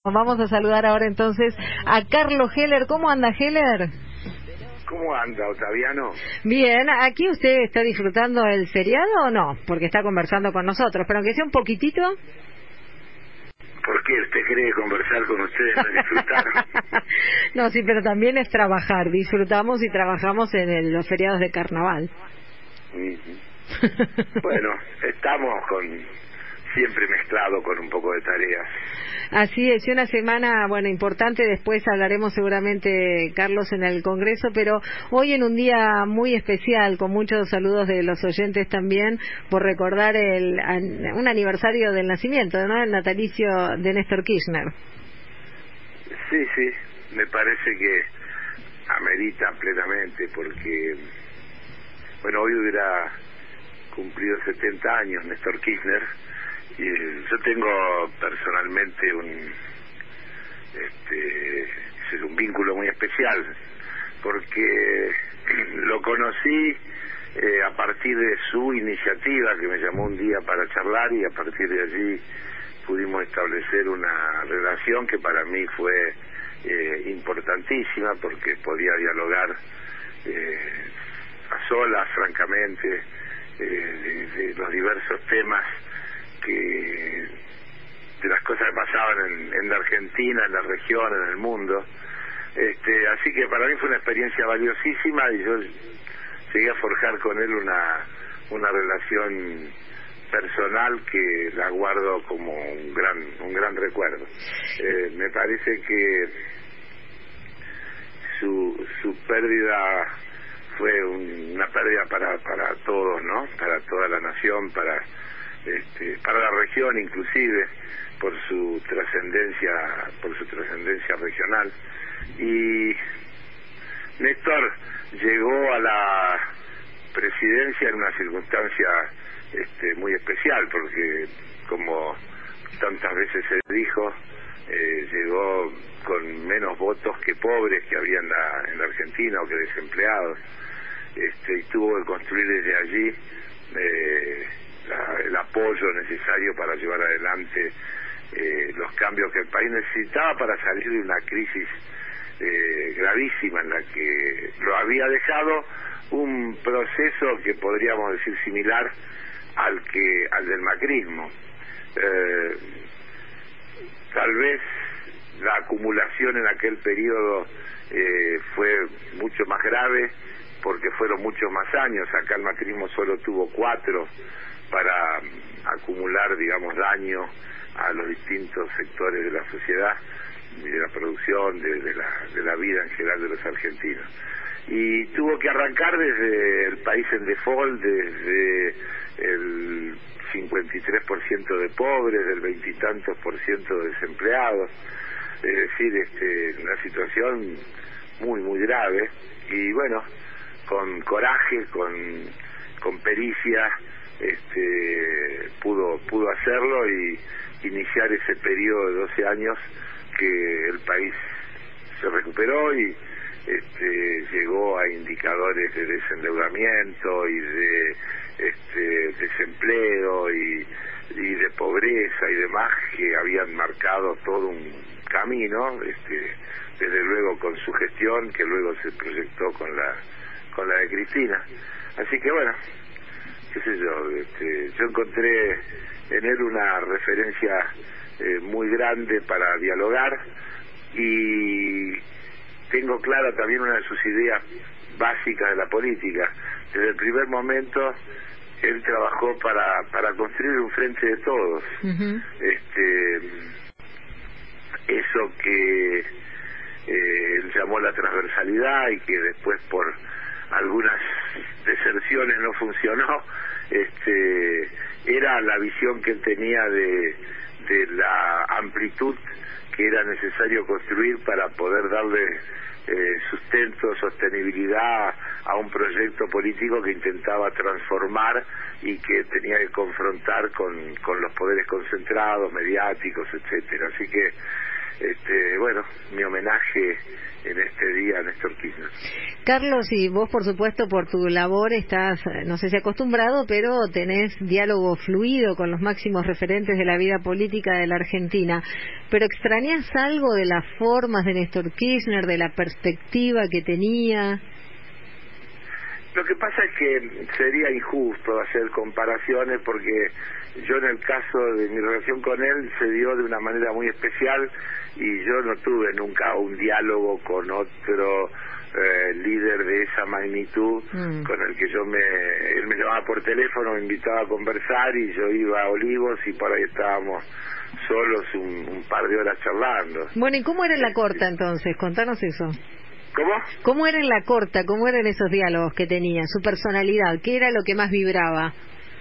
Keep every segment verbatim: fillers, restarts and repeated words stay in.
Vamos a saludar ahora entonces a Carlos Heller. ¿Cómo anda, Heller? ¿Cómo anda, Otaviano? Bien, ¿aquí usted está disfrutando el feriado o no? Porque está conversando con nosotros, pero aunque sea un poquitito. ¿Por qué usted cree conversar con ustedes no es disfrutar? No, sí, pero también es trabajar. Disfrutamos y trabajamos en el, los feriados de carnaval. Uh-huh. Bueno, estamos con siempre mezclado con un poco de tareas. Así es, y una semana, bueno, importante. Después hablaremos seguramente, Carlos, en el Congreso, pero hoy en un día muy especial, con muchos saludos de los oyentes también, por recordar el un aniversario del nacimiento, ¿no? El natalicio de Néstor Kirchner. Sí, sí, me parece que amerita plenamente, porque, bueno, hoy hubiera cumplido setenta años Néstor Kirchner. Y yo tengo personalmente un este es un vínculo muy especial, porque lo conocí eh, a partir de su iniciativa, que me llamó un día para charlar, y a partir de allí pudimos establecer una relación que para mí fue eh, importantísima, porque podía dialogar eh, a solas, francamente, eh, de, de los diversos temas que de las cosas que pasaban en, en la Argentina, en la región, en el mundo. Este, así que para mí fue una experiencia valiosísima, y yo llegué a forjar con él una una relación personal que la guardo como un gran un gran recuerdo. Eh, me parece que su su pérdida fue un, una pérdida para para todos, ¿no? Para toda la nación, para Este, para la región inclusive, por su trascendencia por su trascendencia regional. Y Néstor llegó a la presidencia en una circunstancia este, muy especial, porque, como tantas veces se dijo, eh, llegó con menos votos que pobres que había en la, en la Argentina, o que desempleados, este, y tuvo que construir desde allí eh, La, el apoyo necesario para llevar adelante eh, los cambios que el país necesitaba para salir de una crisis eh, gravísima en la que lo había dejado un proceso que podríamos decir similar al que al del macrismo. Eh, tal vez la acumulación en aquel periodo eh, fue mucho más grave, porque fueron muchos más años. Acá el macrismo solo tuvo cuatro para acumular, digamos, daño a los distintos sectores de la sociedad, de la producción, de, de, la, de la vida en general de los argentinos. Y tuvo que arrancar desde el país en default, desde el cincuenta y tres por ciento de pobres, del veintitantos por ciento de desempleados, es decir, este, una situación muy, muy grave. Y bueno, con coraje, con, con pericia, este pudo pudo hacerlo y iniciar ese periodo de doce años que el país se recuperó y este llegó a indicadores de desendeudamiento y de este desempleo y, y de pobreza y demás, que habían marcado todo un camino, este desde luego con su gestión, que luego se proyectó con la con la de Cristina. Así que bueno, qué sé yo, este, yo encontré en él una referencia eh, muy grande para dialogar, y tengo clara también una de sus ideas básicas de la política. Desde el primer momento él trabajó para para construir un frente de todos. Uh-huh. Este, eso que eh, él llamó la transversalidad, y que después por algunas deserciones no funcionó, este era la visión que él tenía de, de la amplitud que era necesario construir para poder darle eh, sustento, sostenibilidad a un proyecto político que intentaba transformar y que tenía que confrontar con, con los poderes concentrados, mediáticos, etcétera. Así que este, bueno, mi homenaje en este día a Néstor Kirchner. Carlos, y vos por supuesto por tu labor estás, no sé si acostumbrado, pero tenés diálogo fluido con los máximos referentes de la vida política de la Argentina, pero ¿extrañás algo de las formas de Néstor Kirchner, de la perspectiva que tenía? Lo que pasa es que sería injusto hacer comparaciones porque yo en el caso de mi relación con él se dio de una manera muy especial y yo no tuve nunca un diálogo con otro eh, líder de esa magnitud mm. con el que yo me... Él me llamaba por teléfono, me invitaba a conversar y yo iba a Olivos y por ahí estábamos solos un, un par de horas charlando. Bueno, ¿y cómo era en la corta entonces? Contanos eso. ¿Cómo? ¿Cómo era en la corta? ¿Cómo eran esos diálogos que tenía? Su personalidad, ¿qué era lo que más vibraba?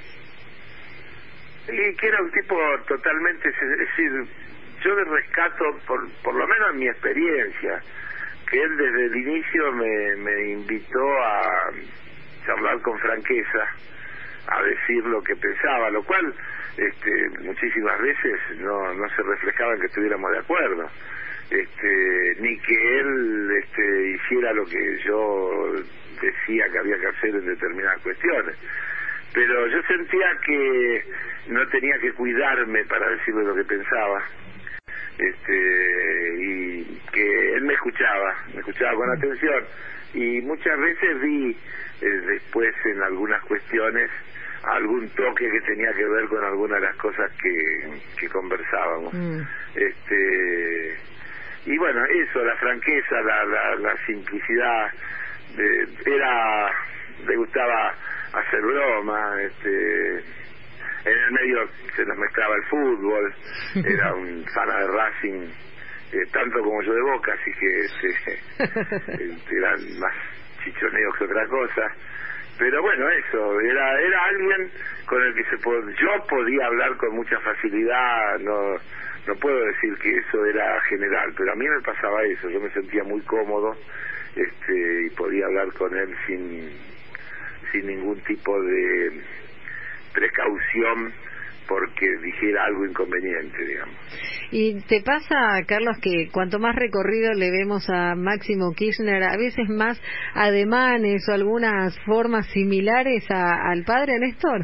Y que era un tipo totalmente, es decir, yo le rescato, por, por lo menos en mi experiencia, que él desde el inicio me, me invitó a charlar con franqueza, a decir lo que pensaba, lo cual este, muchísimas veces no, no se reflejaba en que estuviéramos de acuerdo. Este, ni que él este, hiciera lo que yo decía que había que hacer en determinadas cuestiones, pero yo sentía que no tenía que cuidarme para decirle lo que pensaba, este, y que él me escuchaba, me escuchaba con atención, y muchas veces vi eh, después en algunas cuestiones algún toque que tenía que ver con algunas de las cosas que, que conversábamos. Mm. este Y bueno, eso, la franqueza, la, la, la simplicidad, de, era, le gustaba hacer broma, este, en el medio se nos mezclaba el fútbol, era un fan de Racing, eh, tanto como yo de Boca, así que este, eran más chichoneos que otra cosa. Pero bueno, eso, era era alguien con el que se pod- yo podía hablar con mucha facilidad, no no puedo decir que eso era general, pero a mí me pasaba eso, yo me sentía muy cómodo este y podía hablar con él sin sin ningún tipo de precaución porque dijera algo inconveniente, digamos. ¿Y te pasa, Carlos, que cuanto más recorrido le vemos a Máximo Kirchner, a veces más ademanes o algunas formas similares a, al padre Néstor?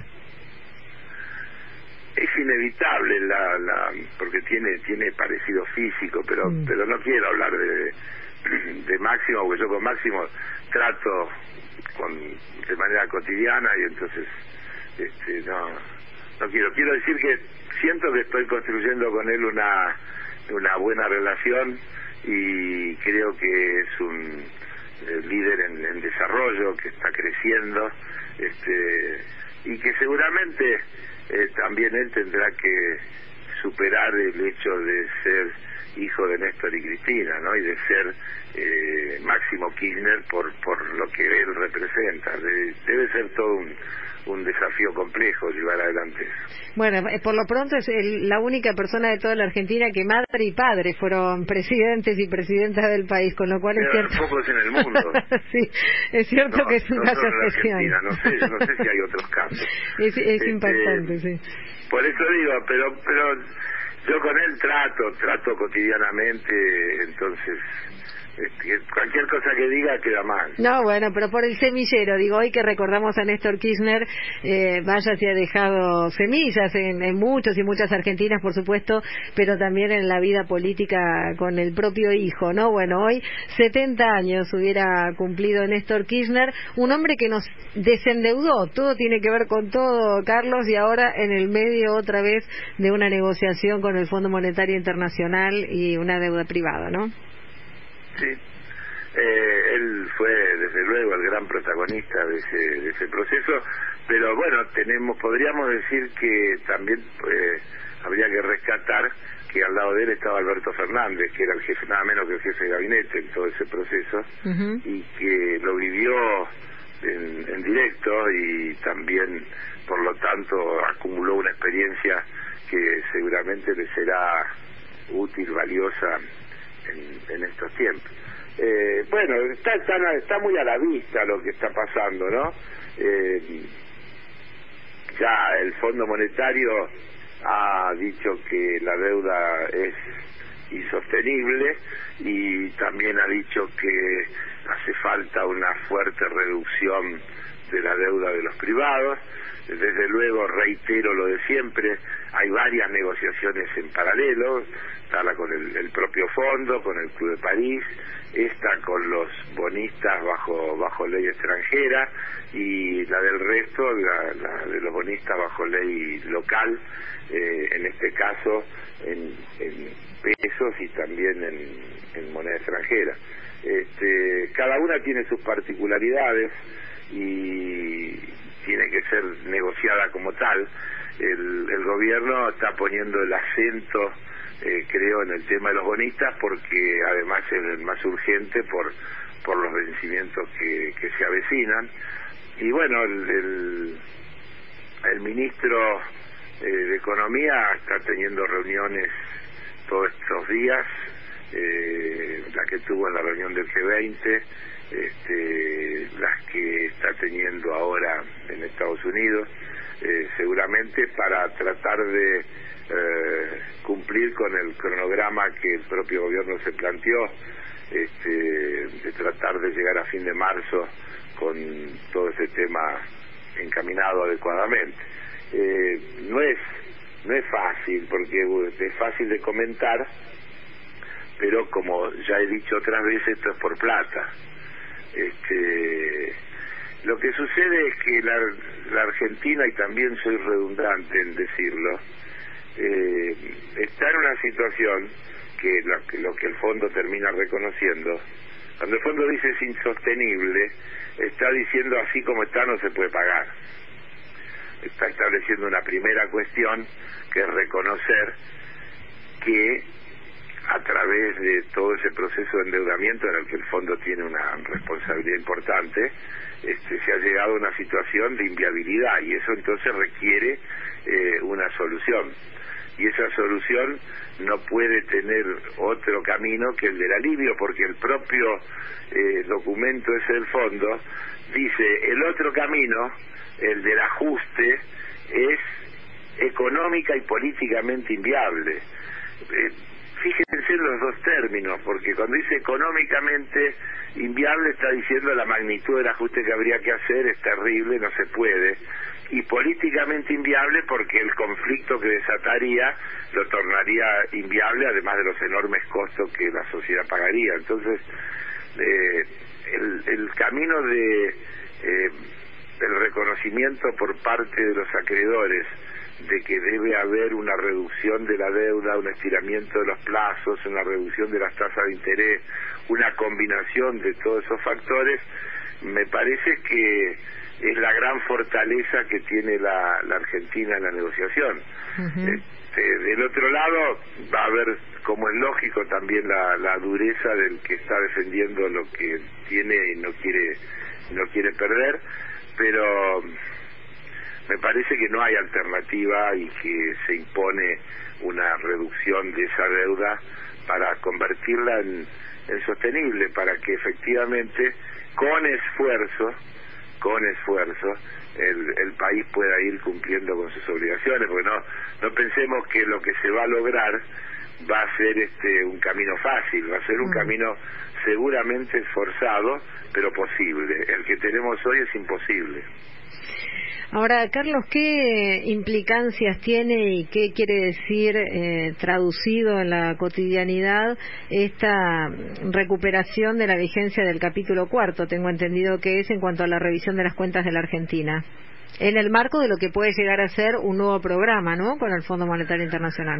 Es inevitable la, la porque tiene tiene parecido físico, pero mm. pero no quiero hablar de de Máximo, porque yo con Máximo trato con de manera cotidiana y entonces este no no quiero quiero decir que siento que estoy construyendo con él una una buena relación y creo que es un eh, líder en, en desarrollo, que está creciendo, este y que seguramente Eh, también él tendrá que superar el hecho de ser hijo de Néstor y Cristina, ¿no? Y de ser eh, Máximo Kirchner por por lo que él representa. De, debe ser todo un, un desafío complejo llevar adelante eso. Bueno, por lo pronto es el, la única persona de toda la Argentina que madre y padre fueron presidentes y presidentas del país, con lo cual es Pero cierto. pocos en el mundo. Sí, es cierto no, que es un no caso solo especial. En Argentina, no sé, no sé si hay otros casos. Es, es este, impactante, sí. Por eso digo, pero pero yo con él trato, trato cotidianamente, entonces este, cualquier cosa que diga queda mal. No, bueno, pero por el semillero, digo, hoy que recordamos a Néstor Kirchner, eh, vaya si ha dejado semillas en, en muchos y muchas argentinas, por supuesto, pero también en la vida política con el propio hijo, ¿no? Bueno, hoy setenta años hubiera cumplido Néstor Kirchner, un hombre que nos desendeudó, todo tiene que ver con todo, Carlos, y ahora en el medio otra vez de una negociación con el Fondo Monetario Internacional y una deuda privada, ¿no? Sí, eh, él fue desde luego el gran protagonista de ese, de ese proceso, pero bueno, tenemos, podríamos decir que también eh, habría que rescatar que al lado de él estaba Alberto Fernández, que era el jefe, nada menos que el jefe de gabinete en todo ese proceso, uh-huh. y que lo vivió en, en directo y también, por lo tanto, acumuló una experiencia que seguramente le será útil, valiosa En, en estos tiempos. Eh, bueno, está, está está muy a la vista lo que está pasando, ¿no? Eh, ya el Fondo Monetario ha dicho que la deuda es y sostenible, y también ha dicho que hace falta una fuerte reducción de la deuda de los privados. Desde luego, reitero lo de siempre, hay varias negociaciones en paralelo, está la con el, el propio fondo, con el Club de París, esta con los bonistas bajo bajo ley extranjera, y la del resto, la, la de los bonistas bajo ley local, eh, en este caso en, en pesos y también en, en moneda extranjera. Este, cada una tiene sus particularidades y tiene que ser negociada como tal. El, el gobierno está poniendo el acento, eh, creo, en el tema de los bonistas, porque además es el más urgente por por los vencimientos que, que se avecinan. Y bueno, el, el, el ministro eh, de Economía está teniendo reuniones todos estos días, eh, la que tuvo en la reunión del G veinte, este, las que está teniendo ahora en Estados Unidos, eh, seguramente para tratar de eh, cumplir con el cronograma que el propio gobierno se planteó, este, de tratar de llegar a fin de marzo con todo ese tema encaminado adecuadamente. Eh, no es no es fácil, porque es fácil de comentar, pero como ya he dicho otras veces, esto es por plata. Este, lo que sucede es que la, la Argentina, y también soy redundante en decirlo, eh, está en una situación que lo, que lo que el fondo termina reconociendo. Cuando el fondo dice es insostenible, está diciendo así como está no se puede pagar. Está estableciendo una primera cuestión, que es reconocer que a través de todo ese proceso de endeudamiento en el que el fondo tiene una responsabilidad importante, este, se ha llegado a una situación de inviabilidad, y eso entonces requiere eh, una solución. Y esa solución no puede tener otro camino que el del alivio, porque el propio eh, documento ese del fondo dice: el otro camino, el del ajuste, es económica y políticamente inviable. Eh, fíjense en los dos términos, porque cuando dice económicamente inviable está diciendo la magnitud del ajuste que habría que hacer es terrible, no se puede, y políticamente inviable porque el conflicto que desataría lo tornaría inviable, además de los enormes costos que la sociedad pagaría. Entonces, eh, el, el camino de eh, el reconocimiento por parte de los acreedores de que debe haber una reducción de la deuda, un estiramiento de los plazos, una reducción de las tasas de interés, una combinación de todos esos factores, me parece que es la gran fortaleza que tiene la, la Argentina en la negociación. Uh-huh. Este, del otro lado va a haber, como es lógico, también la, la dureza del que está defendiendo lo que tiene y no quiere, no quiere perder, pero me parece que no hay alternativa y que se impone una reducción de esa deuda para convertirla en, en sostenible, para que efectivamente con esfuerzo, con esfuerzo, el, el país pueda ir cumpliendo con sus obligaciones, porque no, no pensemos que lo que se va a lograr va a ser este un camino fácil, va a ser un mm. camino seguramente esforzado, pero posible. El que tenemos hoy es imposible. Ahora, Carlos, ¿qué implicancias tiene y qué quiere decir eh, traducido en la cotidianidad esta recuperación de la vigencia del capítulo cuarto? Tengo entendido que es en cuanto a la revisión de las cuentas de la Argentina, en el marco de lo que puede llegar a ser un nuevo programa, ¿no?, con el Fondo Monetario Internacional.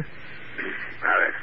A ver,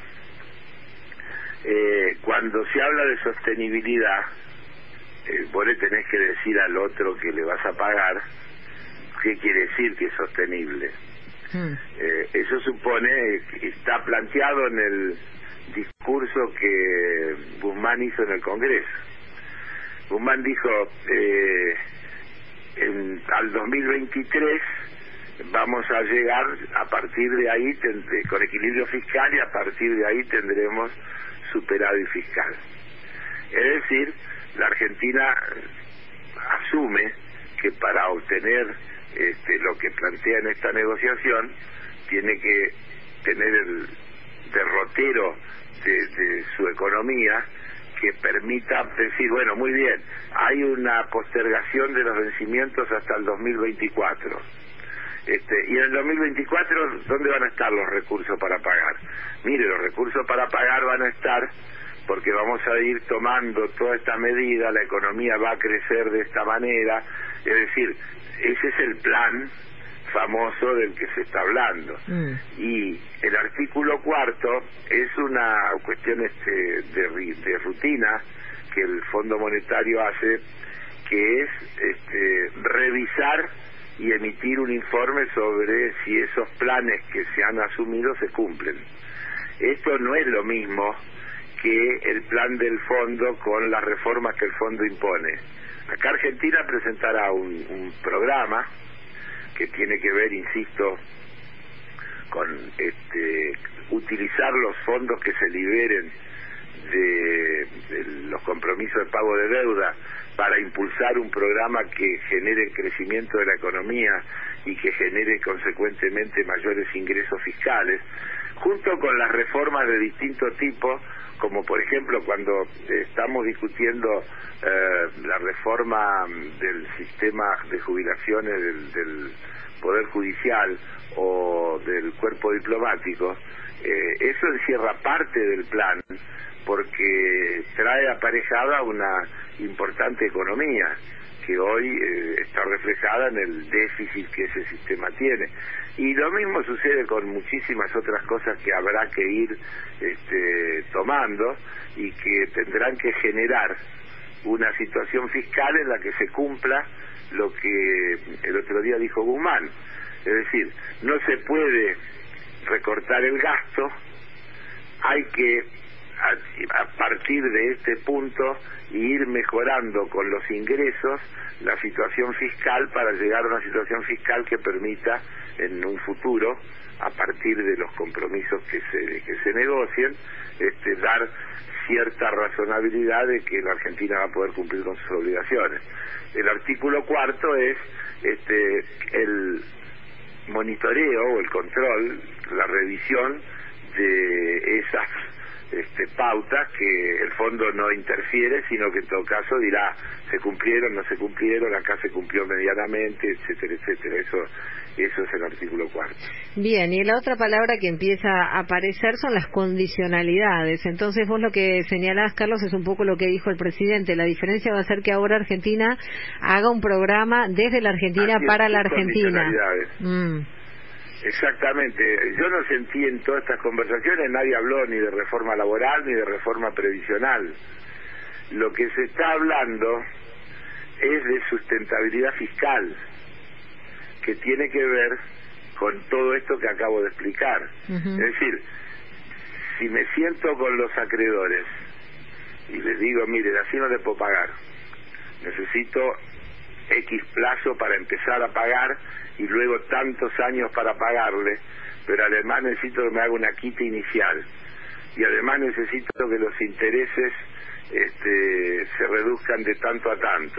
eh, cuando se habla de sostenibilidad, eh, vos le tenés que decir al otro que le vas a pagar qué quiere decir que es sostenible. Hmm. Eh, eso supone que está planteado en el discurso que Guzmán hizo en el Congreso. Guzmán dijo, eh, en, al dos mil veintitrés vamos a llegar, a partir de ahí, ten, con equilibrio fiscal, y a partir de ahí tendremos superávit fiscal. Es decir, la Argentina asume que para obtener Este, lo que plantea en esta negociación tiene que tener el derrotero de, de su economía que permita decir, bueno, muy bien, hay una postergación de los vencimientos hasta el dos mil veinticuatro. Este, y en el dos mil veinticuatro, ¿dónde van a estar los recursos para pagar? Mire, los recursos para pagar van a estar porque vamos a ir tomando toda esta medida, la economía va a crecer de esta manera, es decir, ese es el plan famoso del que se está hablando. Mm. Y el artículo cuarto es una cuestión este de, de rutina que el Fondo Monetario hace, que es este, revisar y emitir un informe sobre si esos planes que se han asumido se cumplen. Esto no es lo mismo que el plan del fondo con las reformas que el fondo impone. Acá Argentina presentará un, un programa que tiene que ver, insisto, con este, utilizar los fondos que se liberen de, de los compromisos de pago de deuda para impulsar un programa que genere crecimiento de la economía y que genere consecuentemente mayores ingresos fiscales, junto con las reformas de distinto tipo, como por ejemplo cuando estamos discutiendo eh, la reforma del sistema de jubilaciones del, del Poder Judicial o del cuerpo diplomático, eh, eso encierra parte del plan porque trae aparejada una importante economía que hoy eh, está reflejada en el déficit que ese sistema tiene. Y lo mismo sucede con muchísimas otras cosas que habrá que ir este, tomando y que tendrán que generar una situación fiscal en la que se cumpla lo que el otro día dijo Guzmán. Es decir, no se puede recortar el gasto, hay que a, a partir de este punto ir mejorando con los ingresos la situación fiscal para llegar a una situación fiscal que permita en un futuro, a partir de los compromisos que se que se negocien, este, dar cierta razonabilidad de que la Argentina va a poder cumplir con sus obligaciones. El artículo cuarto es este el monitoreo o el control, la revisión de esas este, pautas que el fondo no interfiere, sino que en todo caso dirá se cumplieron, no se cumplieron, acá se cumplió medianamente, etcétera, etcétera. Eso eso es el artículo cuarto. Bien, y la otra palabra que empieza a aparecer son las condicionalidades. Entonces vos lo que señalás, Carlos, es un poco lo que dijo el presidente. La diferencia va a ser que ahora Argentina haga un programa desde la Argentina Así para es, la Argentina. Mm. Exactamente. Yo no sentí en todas estas conversaciones, nadie habló ni de reforma laboral ni de reforma previsional. Lo que se está hablando es de sustentabilidad fiscal, que tiene que ver con todo esto que acabo de explicar. Uh-huh. Es decir, si me siento con los acreedores y les digo, miren, así no les puedo pagar, necesito X plazo para empezar a pagar y luego tantos años para pagarle, pero además necesito que me haga una quita inicial y además necesito que los intereses este, se reduzcan de tanto a tanto.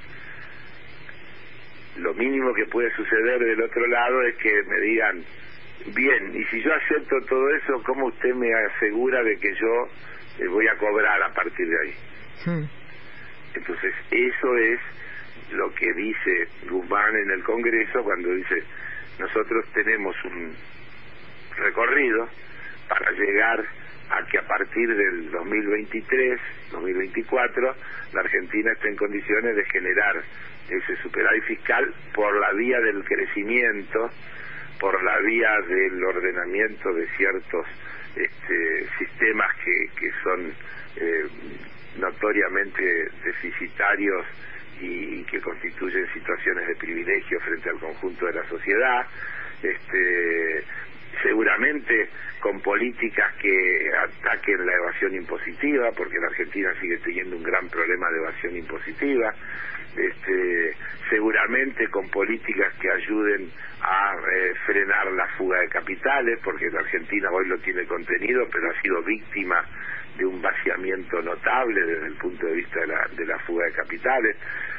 Lo mínimo que puede suceder del otro lado es que me digan, bien, y si yo acepto todo eso, ¿cómo usted me asegura de que yo eh, voy a cobrar a partir de ahí? Sí. Entonces, eso es lo que dice Guzmán en el Congreso cuando dice, nosotros tenemos un recorrido para llegar a que a partir del dos mil veintitrés, dos mil veinticuatro, la Argentina esté en condiciones de generar ese superávit fiscal por la vía del crecimiento, por la vía del ordenamiento de ciertos este, sistemas que, que son eh, notoriamente deficitarios y que constituyen situaciones de privilegio frente al conjunto de la sociedad, este, seguramente con políticas que ataquen la evasión impositiva, porque la Argentina sigue teniendo un gran problema de evasión impositiva, este, seguramente con políticas que ayuden a eh, frenar la fuga de capitales, porque la Argentina hoy lo tiene contenido, pero ha sido víctima de un vaciamiento notable desde el punto de vista de la, de la fuga de capitales.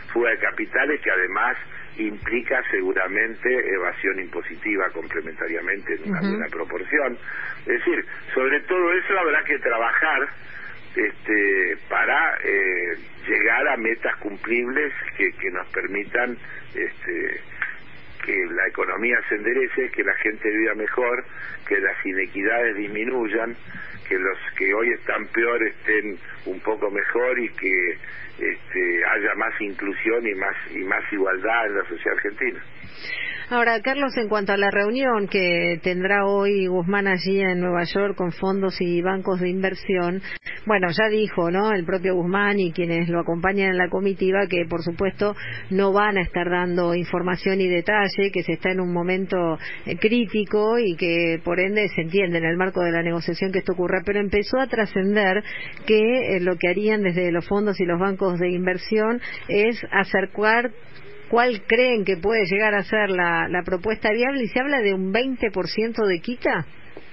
fuga de capitales que además implica seguramente evasión impositiva complementariamente en una uh-huh. buena proporción. Es decir, sobre todo eso habrá que trabajar este, para eh, llegar a metas cumplibles que, que nos permitan este, que la economía se enderece, que la gente viva mejor, que las inequidades disminuyan, que los que hoy están peor estén un poco mejor y que este, haya más inclusión y más y más igualdad en la sociedad argentina. Ahora, Carlos, en cuanto a la reunión que tendrá hoy Guzmán allí en Nueva York con fondos y bancos de inversión, bueno, ya dijo, ¿no?, el propio Guzmán y quienes lo acompañan en la comitiva que, por supuesto, no van a estar dando información y detalle, que se está en un momento eh, crítico y que, por ende, se entiende en el marco de la negociación que esto ocurra, pero empezó a trascender que eh, lo que harían desde los fondos y los bancos de inversión es acercar ¿cuál creen que puede llegar a ser la, la propuesta viable? ¿Y se habla de un veinte por ciento de quita?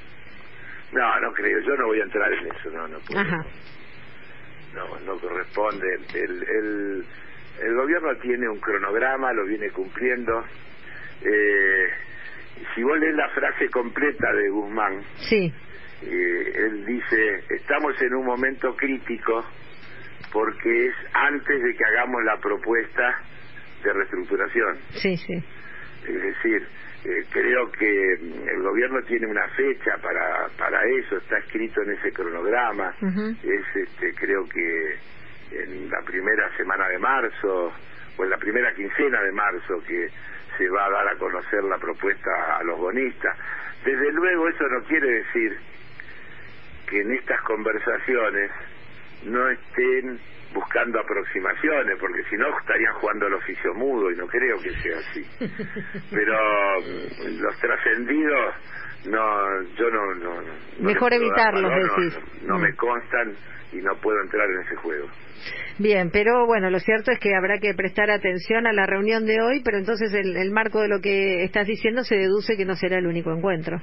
No, no creo. Yo no voy a entrar en eso. No, no puedo. Ajá. No, no corresponde. El, el, el gobierno tiene un cronograma, lo viene cumpliendo. Eh, si vos lees la frase completa de Guzmán, sí. eh, él dice, estamos en un momento crítico porque es antes de que hagamos la propuesta de reestructuración. Sí, sí. Es decir, eh, creo que el gobierno tiene una fecha para para eso, está escrito en ese cronograma. Uh-huh. Es, este, creo que en la primera semana de marzo o en la primera quincena de marzo que se va a dar a conocer la propuesta a los bonistas. Desde luego eso no quiere decir que en estas conversaciones no estén buscando aproximaciones, porque si no estarían jugando al oficio mudo y no creo que sea así. Pero los trascendidos, no, yo no, no, no mejor evitarlos, valor, decís. No, no mm. me constan y no puedo entrar en ese juego. Bien, pero bueno, lo cierto es que habrá que prestar atención a la reunión de hoy, pero entonces el, el marco de lo que estás diciendo se deduce que no será el único encuentro.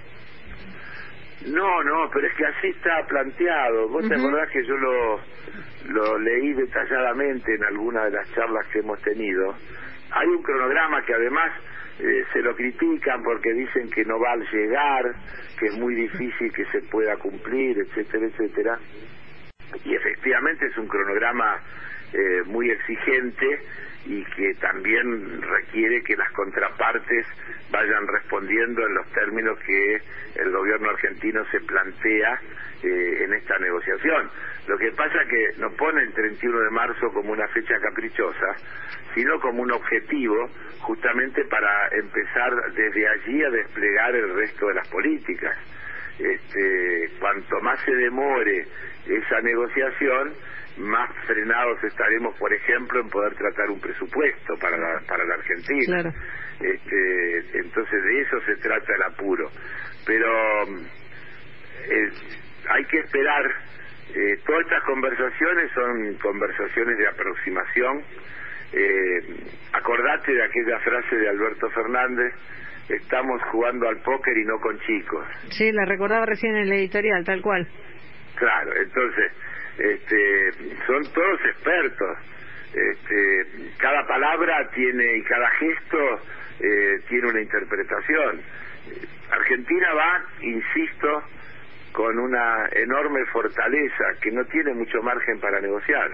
No, no, pero es que así está planteado. ¿Vos uh-huh. te acordás que yo lo, lo leí detalladamente en alguna de las charlas que hemos tenido? Hay un cronograma que además eh, se lo critican porque dicen que no va a llegar, que es muy difícil que se pueda cumplir, etcétera, etcétera. Y efectivamente es un cronograma eh, muy exigente y que también requiere que las contrapartes vayan respondiendo en los términos que el gobierno argentino se plantea eh, en esta negociación. Lo que pasa es que no pone el treinta y uno de marzo como una fecha caprichosa, sino como un objetivo justamente para empezar desde allí a desplegar el resto de las políticas. Este, cuanto más se demore esa negociación, más frenados estaremos, por ejemplo, en poder tratar un presupuesto para la, para la Argentina. Claro. Este, entonces de eso se trata el apuro. Pero eh, hay que esperar. Eh, todas estas conversaciones son conversaciones de aproximación. Eh, acordate de aquella frase de Alberto Fernández: estamos jugando al póker y no con chicos. Sí, la recordaba recién en el editorial, tal cual. Claro, entonces este, son todos expertos. Este, cada palabra tiene y cada gesto eh, tiene una interpretación. Argentina va, insisto, con una enorme fortaleza que no tiene mucho margen para negociar.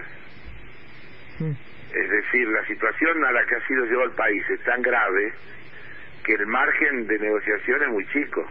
Mm. Es decir, la situación a la que ha sido llevado el país es tan grave que el margen de negociación es muy chico.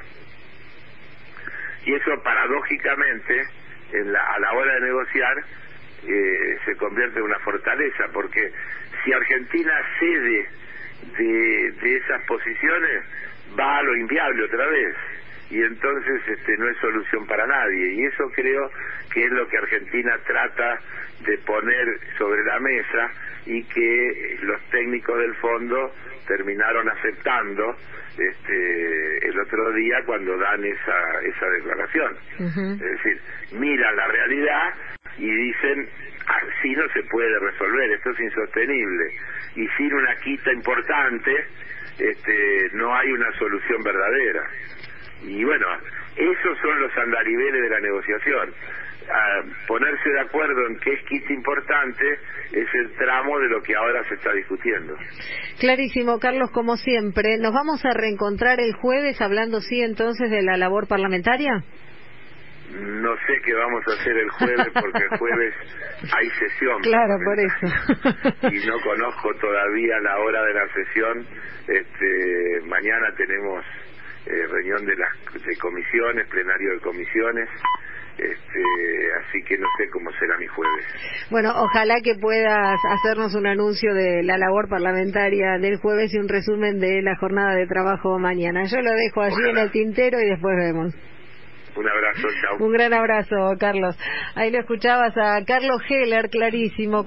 Y eso, paradójicamente, en la, a la hora de negociar, eh, se convierte en una fortaleza, porque si Argentina cede de, de esas posiciones, va a lo inviable otra vez, y entonces este no es solución para nadie, y eso creo que es lo que Argentina trata de poner sobre la mesa y que los técnicos del fondo terminaron aceptando este el otro día cuando dan esa esa declaración. Uh-huh. Es decir, miran la realidad y dicen, así no se puede resolver, esto es insostenible, y sin una quita importante este no hay una solución verdadera. Y bueno, esos son los andariveles de la negociación. a ponerse de acuerdo en qué es kit importante es el tramo de lo que ahora se está discutiendo. Clarísimo, Carlos, como siempre. ¿Nos vamos a reencontrar el jueves hablando, sí, entonces, de la labor parlamentaria? No sé qué vamos a hacer el jueves, porque el jueves hay sesión. Claro, por eso. Y no conozco todavía la hora de la sesión. Este, mañana tenemos eh, reunión de las de comisiones, plenario de comisiones. Este, así que no sé cómo será mi jueves. Bueno, ojalá que puedas hacernos un anuncio de la labor parlamentaria del jueves y un resumen de la jornada de trabajo mañana. Yo lo dejo allí ojalá en el tintero y después vemos. Un abrazo, chao. Un gran abrazo, Carlos. Ahí lo escuchabas a Carlos Heller, clarísimo.